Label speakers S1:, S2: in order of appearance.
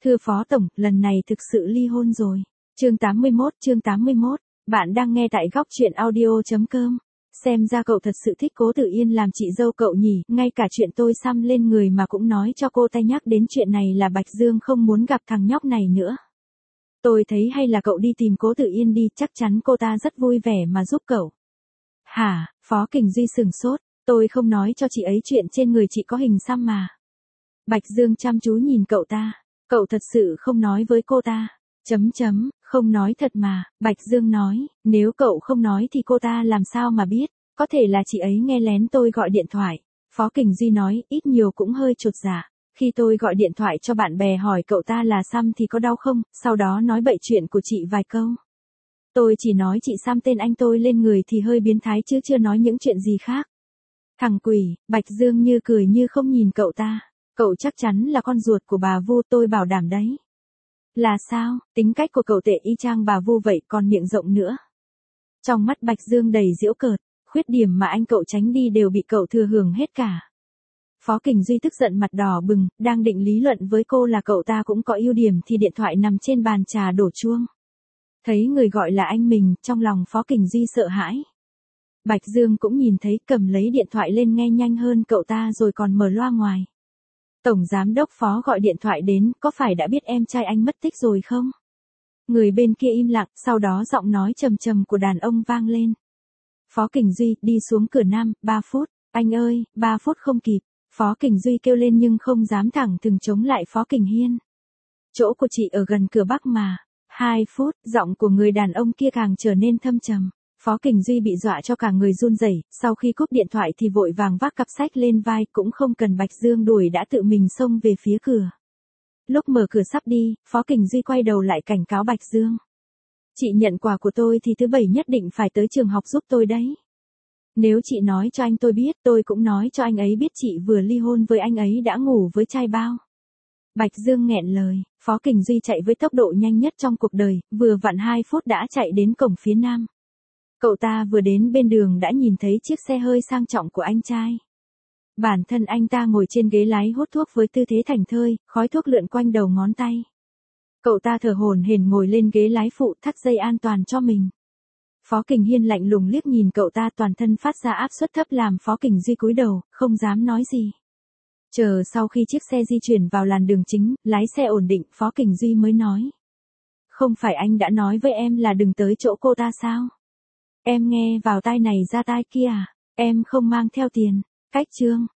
S1: Thưa Phó Tổng, lần này thực sự ly hôn rồi. Chương 81, bạn đang nghe tại góc truyện audio.com. Xem ra cậu thật sự thích Cố Tử Yên làm chị dâu cậu nhỉ, ngay cả chuyện tôi xăm lên người mà cũng nói cho cô ta nhắc đến chuyện này là Bạch Dương không muốn gặp thằng nhóc này nữa. Tôi thấy hay là cậu đi tìm Cố Tử Yên đi, chắc chắn cô ta rất vui vẻ mà giúp cậu. Hả, Phó Kình Duy sửng sốt, tôi không nói cho chị ấy chuyện trên người chị có hình xăm mà. Bạch Dương chăm chú nhìn cậu ta, cậu thật sự không nói với cô ta. Không nói thật mà, Bạch Dương nói, nếu cậu không nói thì cô ta làm sao mà biết, có thể là chị ấy nghe lén tôi gọi điện thoại. Phó Kình Duy nói, ít nhiều cũng hơi chột dạ. Khi tôi gọi điện thoại cho bạn bè hỏi cậu ta là xăm thì có đau không, sau đó nói bậy chuyện của chị vài câu. Tôi chỉ nói chị xăm tên anh tôi lên người thì hơi biến thái chứ chưa nói những chuyện gì khác. Thằng quỷ, Bạch Dương như cười như không nhìn cậu ta. Cậu chắc chắn là con ruột của bà Vu, tôi bảo đảm đấy. Là sao, tính cách của cậu tệ y chang bà Vu vậy còn miệng rộng nữa. Trong mắt Bạch Dương đầy giễu cợt, khuyết điểm mà anh cậu tránh đi đều bị cậu thừa hưởng hết cả. Phó Kình Duy tức giận mặt đỏ bừng, đang định lý luận với cô là cậu ta cũng có ưu điểm thì điện thoại nằm trên bàn trà đổ chuông. Thấy người gọi là anh mình, trong lòng Phó Kình Duy sợ hãi. Bạch Dương cũng nhìn thấy, cầm lấy điện thoại lên nghe nhanh hơn cậu ta rồi còn mở loa ngoài. Tổng giám đốc Phó gọi điện thoại đến, có phải đã biết em trai anh mất tích rồi không? Người bên kia im lặng, sau đó giọng nói trầm trầm của đàn ông vang lên. Phó Kình Duy, đi xuống cửa Nam, 3 phút, anh ơi, 3 phút không kịp. Phó Kình Duy kêu lên nhưng không dám thẳng thừng chống lại Phó Kình Hiên. Chỗ của chị ở gần cửa Bắc mà. 2 phút, giọng của người đàn ông kia càng trở nên thâm trầm. Phó Kình Duy bị dọa cho cả người run rẩy, sau khi cúp điện thoại thì vội vàng vác cặp sách lên vai, cũng không cần Bạch Dương đuổi đã tự mình xông về phía cửa. Lúc mở cửa sắp đi, Phó Kình Duy quay đầu lại cảnh cáo Bạch Dương. Chị nhận quà của tôi thì thứ 7 nhất định phải tới trường học giúp tôi đấy. Nếu chị nói cho anh tôi biết, tôi cũng nói cho anh ấy biết chị vừa ly hôn với anh ấy đã ngủ với trai bao. Bạch Dương nghẹn lời, Phó Kình Duy chạy với tốc độ nhanh nhất trong cuộc đời, vừa vặn 2 phút đã chạy đến cổng phía Nam. Cậu ta vừa đến bên đường đã nhìn thấy chiếc xe hơi sang trọng của anh trai. Bản thân anh ta ngồi trên ghế lái hút thuốc với tư thế thảnh thơi, khói thuốc lượn quanh đầu ngón tay. Cậu ta thở hổn hển ngồi lên ghế lái phụ, thắt dây an toàn cho mình. Phó Kình Hiên lạnh lùng liếc nhìn cậu ta, toàn thân phát ra áp suất thấp làm Phó Kình Duy cúi đầu, không dám nói gì. Chờ sau khi chiếc xe di chuyển vào làn đường chính, lái xe ổn định, Phó Kình Duy mới nói. Không phải anh đã nói với em là đừng tới chỗ cô ta sao? Em nghe vào tai này ra tai kia à? Em không mang theo tiền. Cách chương.